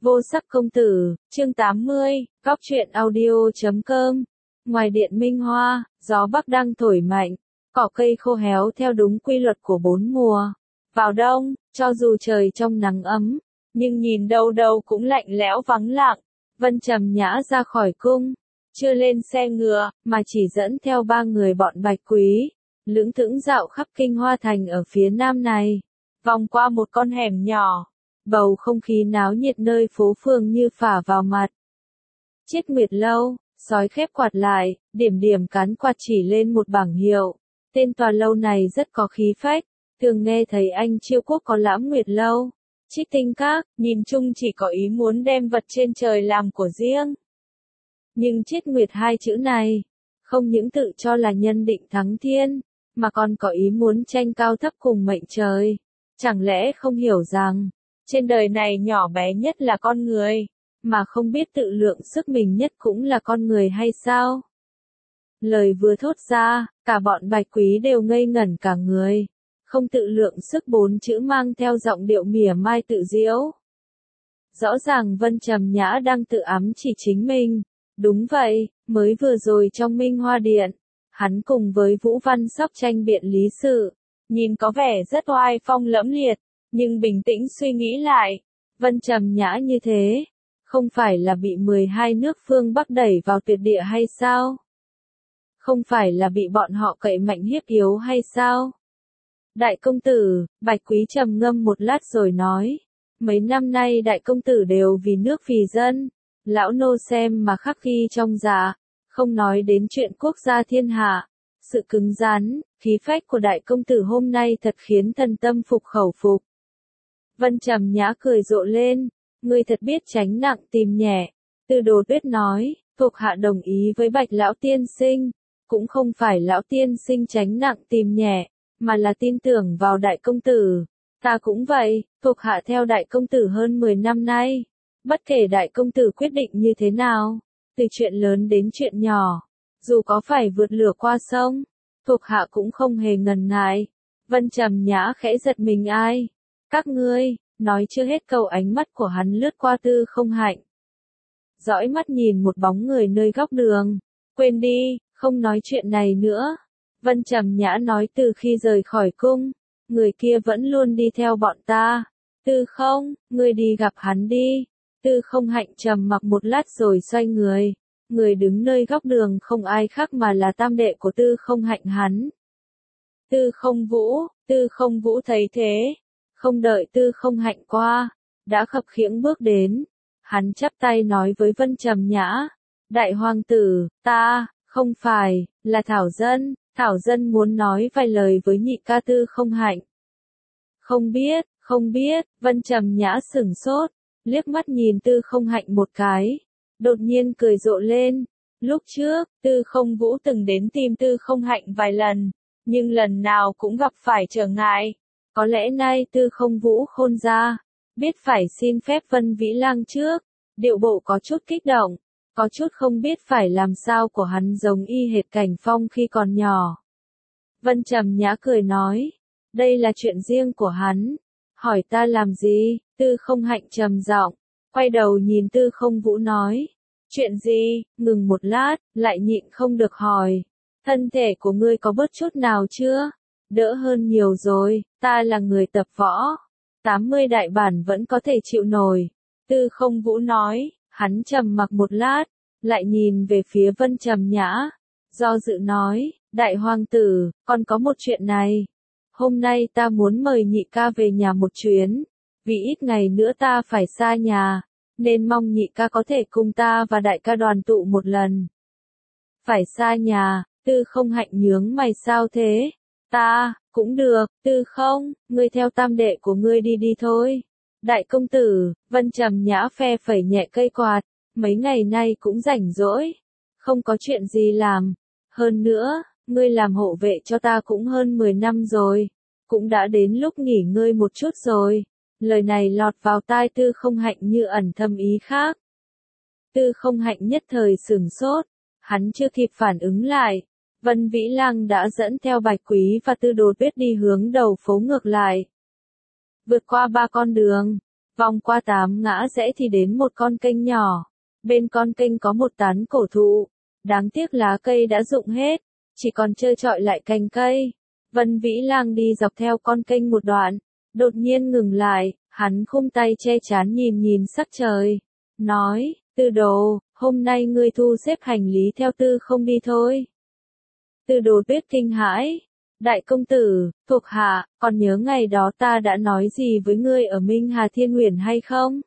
Vô sắc công tử, chương 80, góc truyện audio.com. Ngoài điện Minh Hoa, gió bắc đang thổi mạnh, cỏ cây khô héo theo đúng quy luật của bốn mùa. Vào đông, cho dù trời trong nắng ấm, nhưng nhìn đâu đâu cũng lạnh lẽo vắng lặng. Vân Trầm Nhã ra khỏi cung, chưa lên xe ngựa, mà chỉ dẫn theo 3 người bọn Bạch Quý, lững thững dạo khắp kinh hoa thành ở phía nam này, vòng qua một con hẻm nhỏ. Bầu không khí náo nhiệt nơi phố phường như phả vào mặt. Chiết Nguyệt lâu, sói khép quạt lại, điểm điểm cán quạt chỉ lên một bảng hiệu. Tên tòa lâu này rất có khí phách, thường nghe thấy anh Chiêu Quốc có Lãm Nguyệt lâu, Trích Tinh Các, nhìn chung chỉ có ý muốn đem vật trên trời làm của riêng. Nhưng Chiết Nguyệt hai chữ này, không những tự cho là nhân định thắng thiên, mà còn có ý muốn tranh cao thấp cùng mệnh trời. Chẳng lẽ không hiểu rằng, trên đời này nhỏ bé nhất là con người, mà không biết tự lượng sức mình nhất cũng là con người hay sao? Lời vừa thốt ra, cả bọn Bạch Quý đều ngây ngẩn cả người. Không tự lượng sức 4 chữ mang theo giọng điệu mỉa mai tự giễu. Rõ ràng Vân Trầm Nhã đang tự ám chỉ chính mình. Đúng vậy, mới vừa rồi trong Minh Hoa Điện, hắn cùng với Vũ Văn Sóc tranh biện lý sự, nhìn có vẻ rất oai phong lẫm liệt. Nhưng bình tĩnh suy nghĩ lại, Vân Trầm Nhã như thế, không phải là bị 12 nước phương Bắc đẩy vào tuyệt địa hay sao? Không phải là bị bọn họ cậy mạnh hiếp yếu hay sao? Đại công tử, Bạch Quý trầm ngâm một lát rồi nói, mấy năm nay đại công tử đều vì nước vì dân, lão nô xem mà khắc ghi trong dạ, không nói đến chuyện quốc gia thiên hạ. Sự cứng rắn, khí phách của đại công tử hôm nay thật khiến thần tâm phục khẩu phục. Vân Trầm Nhã cười rộ lên, ngươi thật biết tránh nặng tìm nhẹ. Tư Đồ Tuyết nói, thuộc hạ đồng ý với Bạch lão tiên sinh, cũng không phải lão tiên sinh tránh nặng tìm nhẹ, mà là tin tưởng vào đại công tử. Ta cũng vậy, thuộc hạ theo đại công tử hơn 10 năm nay. Bất kể đại công tử quyết định như thế nào, từ chuyện lớn đến chuyện nhỏ, dù có phải vượt lửa qua sông, thuộc hạ cũng không hề ngần ngại. Vân Trầm Nhã khẽ giật mình ai. Các ngươi, nói chưa hết câu ánh mắt của hắn lướt qua Tư Không Hạnh. Dõi mắt nhìn một bóng người nơi góc đường. Quên đi, không nói chuyện này nữa. Vân Trầm Nhã nói từ khi rời khỏi cung, người kia vẫn luôn đi theo bọn ta. Tư Không, ngươi đi gặp hắn đi. Tư Không Hạnh trầm mặc một lát rồi xoay người. Người đứng nơi góc đường không ai khác mà là tam đệ của Tư Không Hạnh hắn. Tư Không Vũ thấy thế. Không đợi Tư Không Hạnh qua, đã khập khiễng bước đến. Hắn chắp tay nói với Vân Trầm Nhã, đại hoàng tử, ta, không phải, là Thảo Dân muốn nói vài lời với nhị ca Tư Không Hạnh. Không biết, Vân Trầm Nhã sửng sốt, liếc mắt nhìn Tư Không Hạnh một cái, đột nhiên cười rộ lên. Lúc trước, Tư Không Vũ từng đến tìm Tư Không Hạnh vài lần, nhưng lần nào cũng gặp phải trở ngại. Có lẽ nay Tư Không Vũ khôn ra, biết phải xin phép Vân Vĩ Lang trước, điệu bộ có chút kích động, có chút không biết phải làm sao của hắn giống y hệt Cảnh Phong khi còn nhỏ. Vân Trầm Nhã cười nói, đây là chuyện riêng của hắn, hỏi ta làm gì? Tư Không Hạnh trầm giọng, quay đầu nhìn Tư Không Vũ nói, chuyện gì? Ngừng một lát, lại nhịn không được hỏi, thân thể của ngươi có bớt chút nào chưa? Đỡ hơn nhiều rồi, ta là người tập võ. 80 đại bản vẫn có thể chịu nổi. Tư Không Vũ nói, hắn trầm mặc một lát, lại nhìn về phía Vân Trầm Nhã. Do dự nói, đại hoàng tử, còn có một chuyện này. Hôm nay ta muốn mời nhị ca về nhà một chuyến. Vì ít ngày nữa ta phải xa nhà, nên mong nhị ca có thể cùng ta và đại ca đoàn tụ một lần. Phải xa nhà, Tư Không Hạnh nhướng mày sao thế? Ta, cũng được, Tư Không, ngươi theo tam đệ của ngươi đi thôi. Đại công tử, Vân Trầm Nhã phe phẩy nhẹ cây quạt, mấy ngày nay cũng rảnh rỗi, không có chuyện gì làm. Hơn nữa, ngươi làm hộ vệ cho ta cũng hơn 10 năm rồi, cũng đã đến lúc nghỉ ngơi một chút rồi. Lời này lọt vào tai Tư Không Hạnh như ẩn thâm ý khác. Tư Không Hạnh nhất thời sửng sốt, hắn chưa kịp phản ứng lại. Vân Vĩ Lang đã dẫn theo Bạch Quý và Tư Đồ Tuyết đi hướng đầu phố ngược lại. Vượt qua 3 con đường, Vòng qua 8 ngã rẽ thì đến một con kênh nhỏ. Bên con kênh có một tán cổ thụ. Đáng tiếc lá cây đã rụng hết, chỉ còn trơ trọi lại cành cây. Vân Vĩ Lang đi dọc theo con kênh một đoạn, đột nhiên ngừng lại, hắn khum tay che trán nhìn nhìn sắc trời. Nói, Tư Đồ, hôm nay ngươi thu xếp hành lý theo Tư không đi thôi. Tư Đồ Tuyết kinh hãi. Đại công tử, thuộc hạ, còn nhớ ngày đó ta đã nói gì với ngươi ở Minh Hà Thiên Uyển hay không?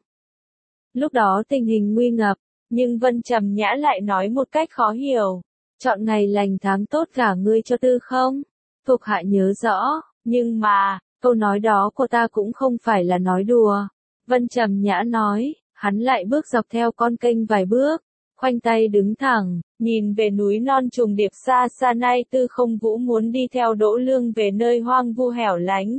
Lúc đó tình hình nguy ngập, nhưng Vân Trầm Nhã lại nói một cách khó hiểu. Chọn ngày lành tháng tốt gả ngươi cho Tư không? Thuộc hạ nhớ rõ, nhưng mà, câu nói đó của ta cũng không phải là nói đùa. Vân Trầm Nhã nói, hắn lại bước dọc theo con kênh vài bước, khoanh tay đứng thẳng, nhìn về núi non trùng điệp xa xa. Nay Tư Không Vũ muốn đi theo Đỗ Lương về nơi hoang vu hẻo lánh.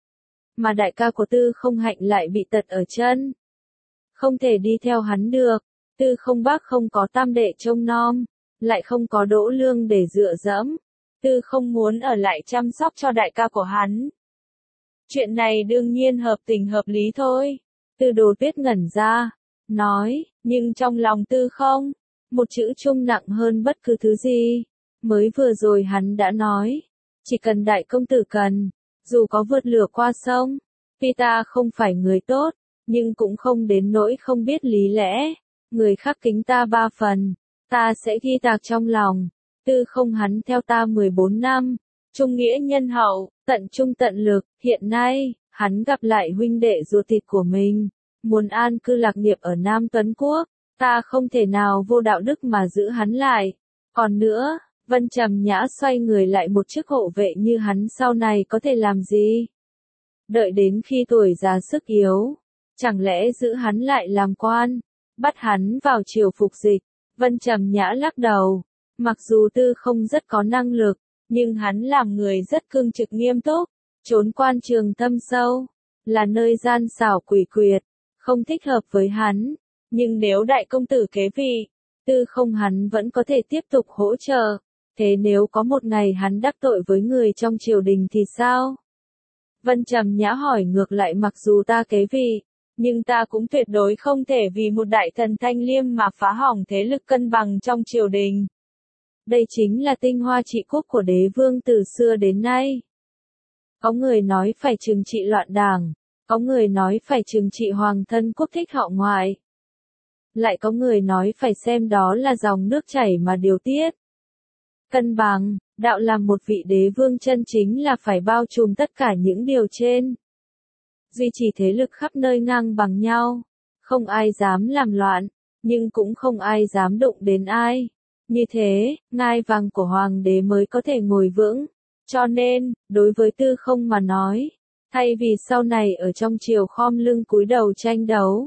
Mà đại ca của Tư Không Hạnh lại bị tật ở chân. Không thể đi theo hắn được, Tư Không Bác không có tam đệ trông nom, lại không có Đỗ Lương để dựa dẫm. Tư Không muốn ở lại chăm sóc cho đại ca của hắn. Chuyện này đương nhiên hợp tình hợp lý thôi. Tư Đồ Tuyết ngẩn ra, nói, nhưng trong lòng Tư Không, một chữ chung nặng hơn bất cứ thứ gì. Mới vừa rồi hắn đã nói, chỉ cần đại công tử cần, dù có vượt lửa qua sông, tuy ta không phải người tốt, nhưng cũng không đến nỗi không biết lý lẽ. Người khác kính ta 3 phần, ta sẽ ghi tạc trong lòng. Tư Không hắn theo ta 14 năm, trung nghĩa nhân hậu, tận trung tận lực. Hiện nay, hắn gặp lại huynh đệ ruột thịt của mình, muốn an cư lạc nghiệp ở Nam Tuấn Quốc, ta không thể nào vô đạo đức mà giữ hắn lại. Còn nữa, Vân Trầm Nhã xoay người lại một chức hộ vệ như hắn sau này có thể làm gì? Đợi đến khi tuổi già sức yếu, chẳng lẽ giữ hắn lại làm quan, bắt hắn vào triều phục dịch? Vân Trầm Nhã lắc đầu, mặc dù Tư Không rất có năng lực, nhưng hắn làm người rất cương trực nghiêm túc, trốn quan trường thâm sâu, là nơi gian xảo quỷ quyệt, không thích hợp với hắn. Nhưng nếu đại công tử kế vị, Tư Không hắn vẫn có thể tiếp tục hỗ trợ. Thế nếu có một ngày hắn đắc tội với người trong triều đình thì sao? Vân Trầm Nhã hỏi ngược lại, mặc dù ta kế vị, nhưng ta cũng tuyệt đối không thể vì một đại thần thanh liêm mà phá hỏng thế lực cân bằng trong triều đình. Đây chính là tinh hoa trị quốc của đế vương từ xưa đến nay. Có người nói phải trừng trị loạn đảng, có người nói phải trừng trị hoàng thân quốc thích họ ngoại. Lại có người nói phải xem đó là dòng nước chảy mà điều tiết. Cân bằng, đạo làm một vị đế vương chân chính là phải bao trùm tất cả những điều trên. Duy trì thế lực khắp nơi ngang bằng nhau, không ai dám làm loạn, nhưng cũng không ai dám đụng đến ai. Như thế, ngai vàng của hoàng đế mới có thể ngồi vững. Cho nên, đối với Tư Không mà nói, thay vì sau này ở trong triều khom lưng cúi đầu tranh đấu,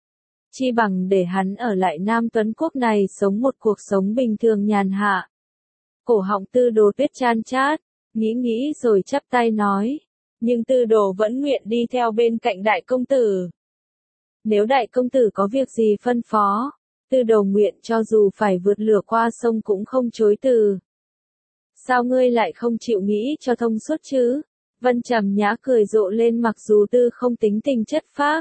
chi bằng để hắn ở lại Nam Tuấn Quốc này sống một cuộc sống bình thường nhàn hạ. Cổ họng Tư Đồ Tuyết chan chát, nghĩ rồi chắp tay nói, nhưng Tư Đồ vẫn nguyện đi theo bên cạnh đại công tử. Nếu đại công tử có việc gì phân phó, Tư Đồ nguyện cho dù phải vượt lửa qua sông cũng không chối từ. Sao ngươi lại không chịu nghĩ cho thông suốt chứ? Vân Trầm Nhã cười rộ lên, mặc dù Tư Không tính tình chất phác,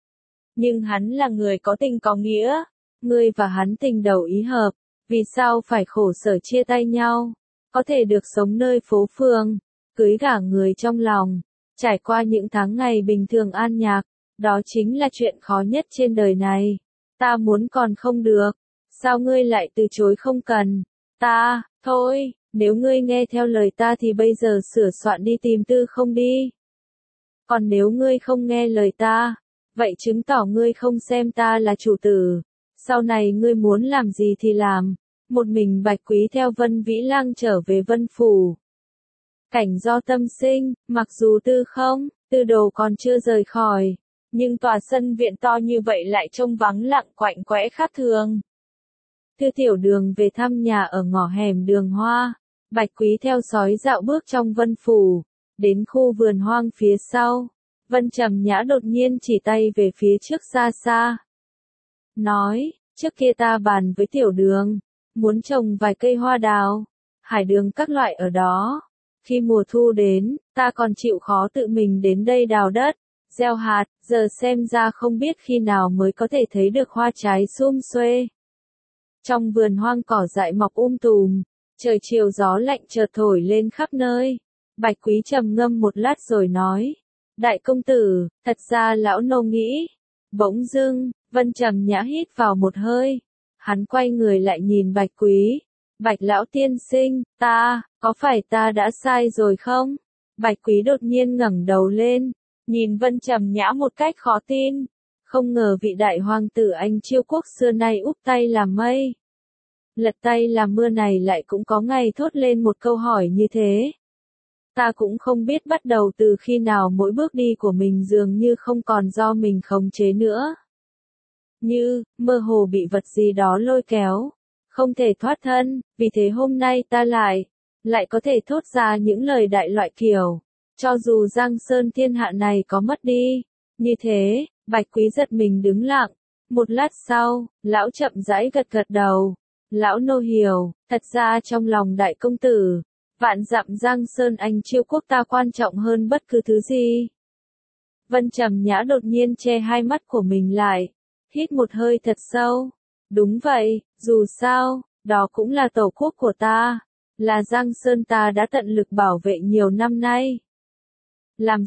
nhưng hắn là người có tình có nghĩa. Ngươi và hắn tình đầu ý hợp, vì sao phải khổ sở chia tay nhau? Có thể được sống nơi phố phường, cưới gả người trong lòng, trải qua những tháng ngày bình thường an nhạc, đó chính là chuyện khó nhất trên đời này. Ta muốn còn không được, sao ngươi lại từ chối không cần? Ta, thôi, nếu ngươi nghe theo lời ta thì bây giờ sửa soạn đi tìm Tư Không đi. Còn nếu ngươi không nghe lời ta, vậy chứng tỏ ngươi không xem ta là chủ tử. Sau này ngươi muốn làm gì thì làm. Một mình Bạch Quý theo Vân Vĩ Lang trở về Vân Phủ. Cảnh do tâm sinh, mặc dù Tư Đồ còn chưa rời khỏi, nhưng tòa sân viện to như vậy lại trông vắng lặng quạnh quẽ khác thường. Thư Tiểu Đường về thăm nhà ở ngõ hẻm Đường Hoa, Bạch Quý theo sói dạo bước trong Vân Phủ, đến khu vườn hoang phía sau. Vân Trầm Nhã đột nhiên chỉ tay về phía trước xa xa. Nói, trước kia ta bàn với Tiểu Đường, muốn trồng vài cây hoa đào, hải đường các loại ở đó. Khi mùa thu đến, ta còn chịu khó tự mình đến đây đào đất, gieo hạt, giờ xem ra không biết khi nào mới có thể thấy được hoa trái sum xuê. Trong vườn hoang cỏ dại mọc tùm, trời chiều gió lạnh chợt thổi lên khắp nơi. Bạch Quý trầm ngâm một lát rồi nói, đại công tử, thật ra lão nô nghĩ. Bỗng dưng, Vân Trầm Nhã hít vào một hơi. Hắn quay người lại nhìn Bạch Quý. Bạch lão tiên sinh, có phải ta đã sai rồi không? Bạch Quý đột nhiên ngẩng đầu lên, nhìn Vân Trầm Nhã một cách khó tin. Không ngờ vị đại hoàng tử Anh Chiêu quốc xưa nay úp tay làm mây, lật tay làm mưa này lại cũng có ngày thốt lên một câu hỏi như thế. Ta cũng không biết bắt đầu từ khi nào mỗi bước đi của mình dường như không còn do mình khống chế nữa. Như, mơ hồ bị vật gì đó lôi kéo, không thể thoát thân, vì thế hôm nay ta lại có thể thốt ra những lời đại loại kiểu, cho dù Giang Sơn thiên hạ này có mất đi. Như thế, Bạch Quý giật mình đứng lặng, một lát sau, lão chậm rãi gật gật đầu. Lão nô hiểu, thật ra trong lòng đại công tử, vạn dặm Giang Sơn Anh Chiêu quốc ta quan trọng hơn bất cứ thứ gì. Vân Trầm Nhã đột nhiên che hai mắt của mình lại, hít một hơi thật sâu. Đúng vậy, dù sao, đó cũng là tổ quốc của ta, là Giang Sơn ta đã tận lực bảo vệ nhiều năm nay. Làm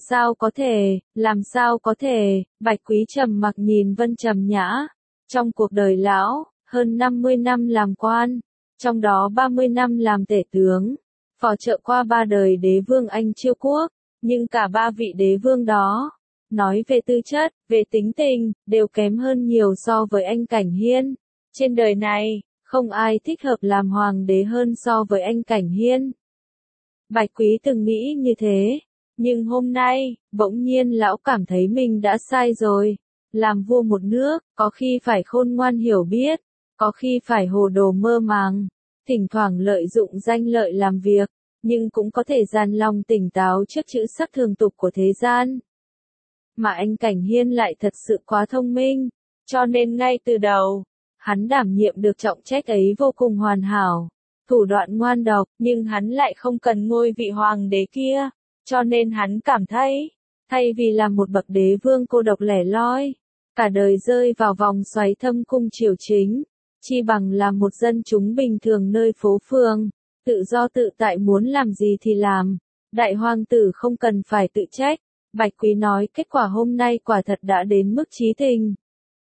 sao có thể, Bạch Quý trầm mặc nhìn Vân Trầm Nhã. Trong cuộc đời lão, hơn 50 năm làm quan, trong đó 30 năm làm tể tướng, phò trợ qua 3 đời đế vương Anh Chiêu quốc, nhưng cả 3 vị đế vương đó, nói về tư chất, về tính tình, đều kém hơn nhiều so với anh Cảnh Hiên. Trên đời này, không ai thích hợp làm hoàng đế hơn so với anh Cảnh Hiên. Bạch Quý từng nghĩ như thế, nhưng hôm nay, bỗng nhiên lão cảm thấy mình đã sai rồi. Làm vua một nước, có khi phải khôn ngoan hiểu biết, có khi phải hồ đồ mơ màng, thỉnh thoảng lợi dụng danh lợi làm việc, nhưng cũng có thể dàn lòng tỉnh táo trước chữ sắc thường tục của thế gian. Mà anh Cảnh Hiên lại thật sự quá thông minh, cho nên ngay từ đầu, hắn đảm nhiệm được trọng trách ấy vô cùng hoàn hảo, thủ đoạn ngoan độc, nhưng hắn lại không cần ngôi vị hoàng đế kia, cho nên hắn cảm thấy, thay vì là một bậc đế vương cô độc lẻ loi, cả đời rơi vào vòng xoáy thâm cung triều chính, chi bằng là một dân chúng bình thường nơi phố phường, tự do tự tại muốn làm gì thì làm. Đại hoàng tử không cần phải tự trách. Bạch Quý nói kết quả hôm nay quả thật đã đến mức chí tình,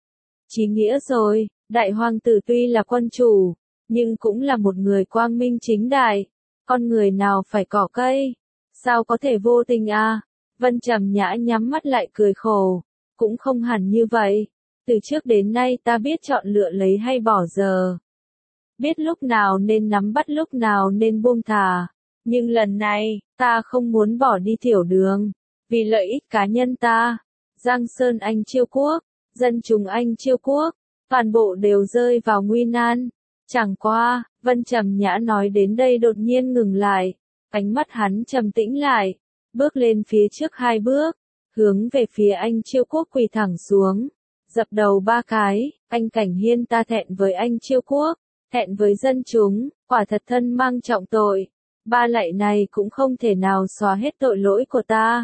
chí nghĩa rồi. Đại hoàng tử tuy là quân chủ, nhưng cũng là một người quang minh chính đại. Con người nào phải cỏ cây, sao có thể vô tình à? Vân Trầm Nhã nhắm mắt lại cười khổ. Cũng không hẳn như vậy. Từ trước đến nay ta biết chọn lựa lấy hay bỏ giờ. Biết lúc nào nên nắm bắt lúc nào nên buông thả. Nhưng lần này, ta không muốn bỏ đi tiểu đường. Vì lợi ích cá nhân ta, Giang Sơn Anh Chiêu quốc, dân chúng Anh Chiêu quốc, toàn bộ đều rơi vào nguy nan. Chẳng qua, Vân Trầm Nhã nói đến đây đột nhiên ngừng lại. Ánh mắt hắn trầm tĩnh lại, bước lên phía trước 2 bước, hướng về phía Anh Chiêu quốc quỳ thẳng xuống, dập đầu 3 cái. Anh Cảnh Hiên, ta thẹn với Anh Chiêu quốc, thẹn với dân chúng, quả thật thân mang trọng tội. 3 lạy này cũng không thể nào xóa hết tội lỗi của ta.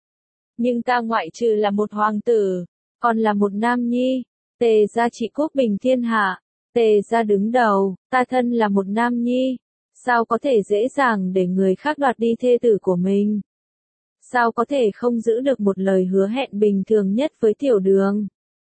Nhưng ta ngoại trừ là một hoàng tử, còn là một nam nhi. Tề gia trị quốc bình thiên hạ, Tề gia đứng đầu, ta thân là một nam nhi, sao có thể dễ dàng để người khác đoạt đi thê tử của mình? Sao có thể không giữ được một lời hứa hẹn bình thường nhất với tiểu đường?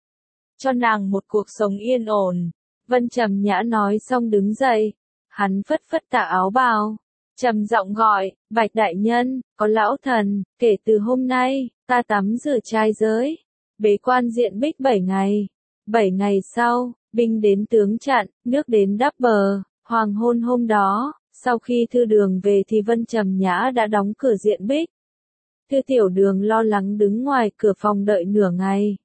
Cho nàng một cuộc sống yên ổn. Vân Trầm Nhã nói xong đứng dậy, hắn phất phất tà áo bào, trầm giọng gọi, Bạch đại nhân, có lão thần, kể từ hôm nay, ta tắm rửa trai giới, bế quan diện bích 7 ngày. 7 ngày sau, binh đến tướng chặn, nước đến đắp bờ. Hoàng hôn hôm đó, sau khi Thư Đường về thì Vân Trầm Nhã đã đóng cửa diện bích. Thư Tiểu Đường lo lắng đứng ngoài cửa phòng đợi nửa ngày.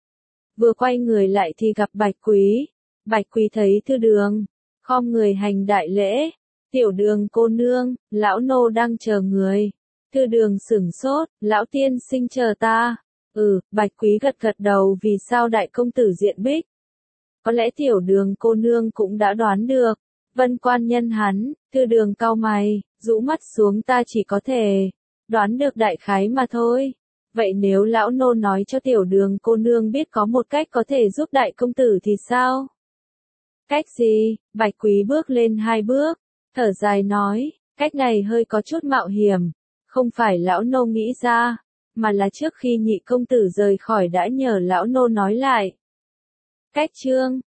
Vừa quay người lại thì gặp Bạch Quý. Bạch Quý thấy Thư Đường, khom người hành đại lễ. Tiểu Đường cô nương, lão nô đang chờ người. Thư Đường sửng sốt, lão tiên sinh chờ ta. Bạch Quý gật gật đầu. Vì sao đại công tử diện bích? Có lẽ Tiểu Đường cô nương cũng đã đoán được. Vân quan nhân hắn. Thư Đường cau mày, rũ mắt xuống, ta chỉ có thể đoán được đại khái mà thôi. Vậy nếu lão nô nói cho tiểu đường cô nương biết có một cách có thể giúp đại công tử thì sao? Cách gì? Bạch Quý bước lên 2 bước, thở dài nói, cách này hơi có chút mạo hiểm, không phải lão nô nghĩ ra, mà là trước khi nhị công tử rời khỏi đã nhờ lão nô nói lại. Cách chương